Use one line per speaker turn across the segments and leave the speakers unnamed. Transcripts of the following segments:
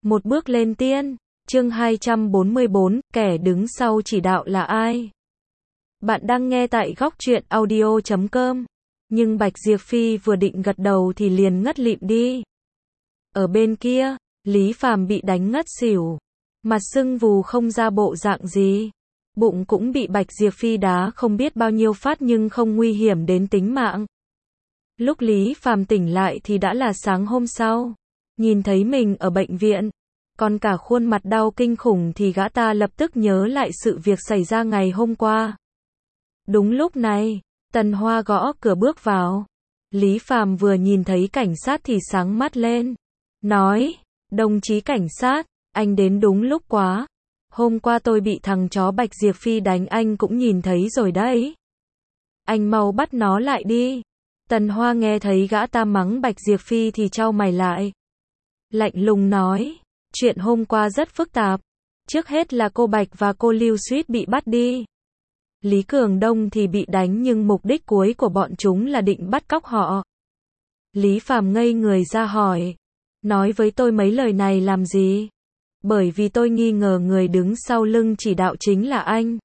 Một bước lên tiên. Chương 244, kẻ đứng sau chỉ đạo là ai? Bạn đang nghe tại góc truyện audio.com. Nhưng Bạch Diệp Phi vừa định gật đầu thì liền ngất lịm đi. Ở bên kia, Lý Phàm bị đánh ngất xỉu. Mặt sưng vù không ra bộ dạng gì. Bụng cũng bị Bạch Diệp Phi đá không biết bao nhiêu phát nhưng không nguy hiểm đến tính mạng. Lúc Lý Phàm tỉnh lại thì đã là sáng hôm sau. Nhìn thấy mình ở bệnh viện, còn cả khuôn mặt đau kinh khủng thì gã ta lập tức nhớ lại sự việc xảy ra ngày hôm qua. Đúng lúc này, Tần Hoa gõ cửa bước vào. Lý Phàm vừa nhìn thấy cảnh sát thì sáng mắt lên. Nói, đồng chí cảnh sát, anh đến đúng lúc quá. Hôm qua tôi bị thằng chó Bạch Diệp Phi đánh anh cũng nhìn thấy rồi đấy. Anh mau bắt nó lại đi. Tần Hoa nghe thấy gã ta mắng Bạch Diệp Phi thì chau mày lại. Lạnh lùng nói, chuyện hôm qua rất phức tạp. Trước hết là cô Bạch và cô Lưu suýt bị bắt đi. Lý Cường Đông thì bị đánh nhưng mục đích cuối của bọn chúng là định bắt cóc họ. Lý Phàm ngây người ra hỏi, nói với tôi mấy lời này làm gì? Bởi vì tôi nghi ngờ người đứng sau lưng chỉ đạo chính là anh.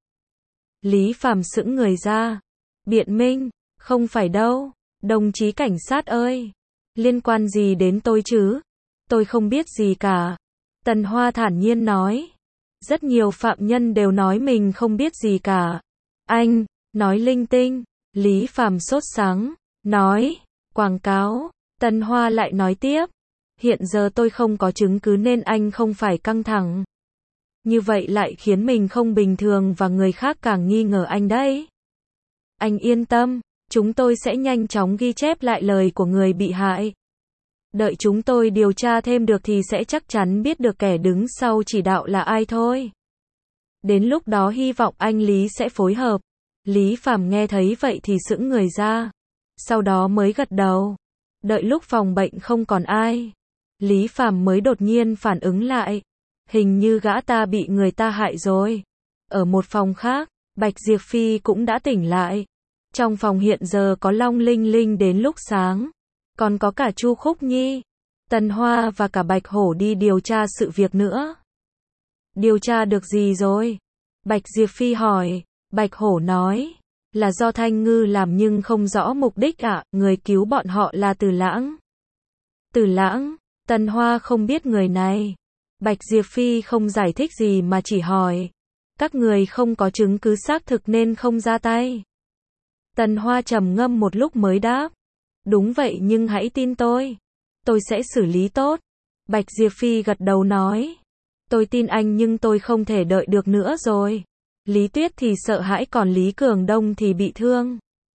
Lý Phàm sững người ra, biện minh, không phải đâu, đồng chí cảnh sát ơi, liên quan gì đến tôi chứ? Tôi không biết gì cả. Tần Hoa thản nhiên nói, rất nhiều phạm nhân đều nói mình không biết gì cả. Anh, nói linh tinh. Lý Phàm sốt sắng, nói, quảng cáo. Tần Hoa lại nói tiếp, hiện giờ tôi không có chứng cứ nên anh không phải căng thẳng. Như vậy lại khiến mình không bình thường và người khác càng nghi ngờ anh đấy. Anh yên tâm, chúng tôi sẽ nhanh chóng ghi chép lại lời của người bị hại. Đợi chúng tôi điều tra thêm được thì sẽ chắc chắn biết được kẻ đứng sau chỉ đạo là ai thôi. Đến lúc đó hy vọng anh Lý sẽ phối hợp. Lý Phàm nghe thấy vậy thì sững người ra. Sau đó mới gật đầu. Đợi lúc phòng bệnh không còn ai, Lý Phàm mới đột nhiên phản ứng lại. Hình như gã ta bị người ta hại rồi. Ở một phòng khác, Bạch Diệp Phi cũng đã tỉnh lại. Trong phòng hiện giờ có Long Linh Linh đến lúc sáng. Còn có cả Chu Khúc Nhi, Tần Hoa và cả Bạch Hổ đi điều tra sự việc nữa. Điều tra được gì rồi? Bạch Diệp Phi hỏi. Bạch Hổ nói, là do Thanh Ngư làm nhưng không rõ mục đích ạ. Người cứu bọn họ là Từ Lãng. Từ Lãng? Tần Hoa không biết người này. Bạch Diệp Phi không giải thích gì mà chỉ hỏi, các người không có chứng cứ xác thực nên không ra tay. Tần Hoa trầm ngâm một lúc mới đáp, đúng vậy nhưng hãy tin tôi sẽ xử lý tốt. Bạch Diệp Phi gật đầu nói, tôi tin anh nhưng tôi không thể đợi được nữa rồi. Lý Tuyết thì sợ hãi còn Lý Cường Đông thì bị thương.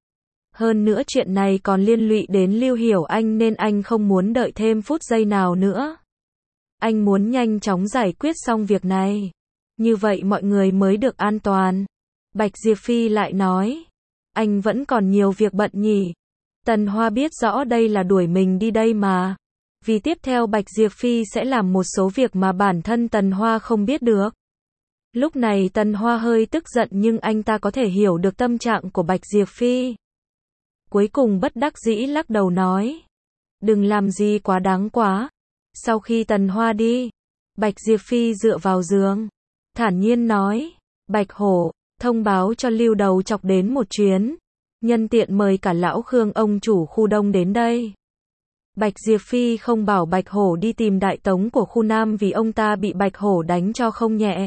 Hơn nữa chuyện này còn liên lụy đến Lưu Hiểu Anh nên anh không muốn đợi thêm phút giây nào nữa. Anh muốn nhanh chóng giải quyết xong việc này. Như vậy mọi người mới được an toàn. Bạch Diệp Phi lại nói, anh vẫn còn nhiều việc bận nhỉ. Tần Hoa biết rõ đây là đuổi mình đi đây mà. Vì tiếp theo Bạch Diệp Phi sẽ làm một số việc mà bản thân Tần Hoa không biết được. Lúc này Tần Hoa hơi tức giận nhưng anh ta có thể hiểu được tâm trạng của Bạch Diệp Phi. Cuối cùng bất đắc dĩ lắc đầu nói, đừng làm gì quá đáng quá. Sau khi Tần Hoa đi, Bạch Diệp Phi dựa vào giường, thản nhiên nói, Bạch Hổ, thông báo cho Lưu Đầu Chọc đến một chuyến. Nhân tiện mời cả lão Khương ông chủ khu Đông đến đây. Bạch Diệp Phi không bảo Bạch Hổ đi tìm đại tống của khu Nam vì ông ta bị Bạch Hổ đánh cho không nhẹ.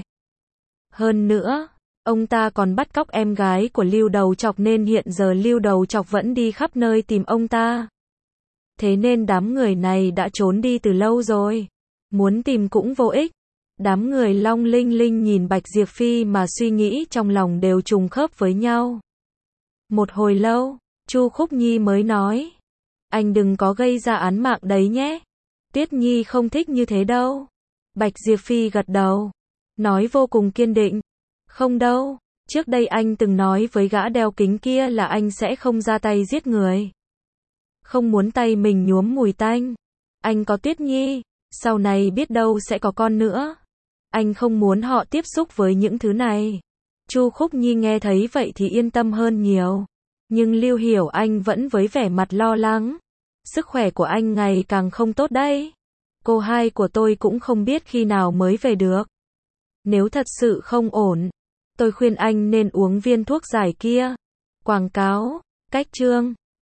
Hơn nữa, ông ta còn bắt cóc em gái của Lưu Đầu Chọc nên hiện giờ Lưu Đầu Chọc vẫn đi khắp nơi tìm ông ta. Thế nên đám người này đã trốn đi từ lâu rồi. Muốn tìm cũng vô ích. Đám người Long Linh Linh nhìn Bạch Diệp Phi mà suy nghĩ trong lòng đều trùng khớp với nhau. Một hồi lâu, Chu Khúc Nhi mới nói, anh đừng có gây ra án mạng đấy nhé. Tuyết Nhi không thích như thế đâu. Bạch Diệp Phi gật đầu, nói vô cùng kiên định, không đâu, trước đây anh từng nói với gã đeo kính kia là anh sẽ không ra tay giết người. Không muốn tay mình nhuốm mùi tanh. Anh có Tuyết Nhi, sau này biết đâu sẽ có con nữa. Anh không muốn họ tiếp xúc với những thứ này. Chu Khúc Nhi nghe thấy vậy thì yên tâm hơn nhiều. Nhưng Lưu Hiểu Anh vẫn với vẻ mặt lo lắng. Sức khỏe của anh ngày càng không tốt đấy. cô hai của tôi cũng không biết khi nào mới về được. Nếu thật sự không ổn, tôi khuyên anh nên uống viên thuốc giải kia. Quảng cáo, cách chương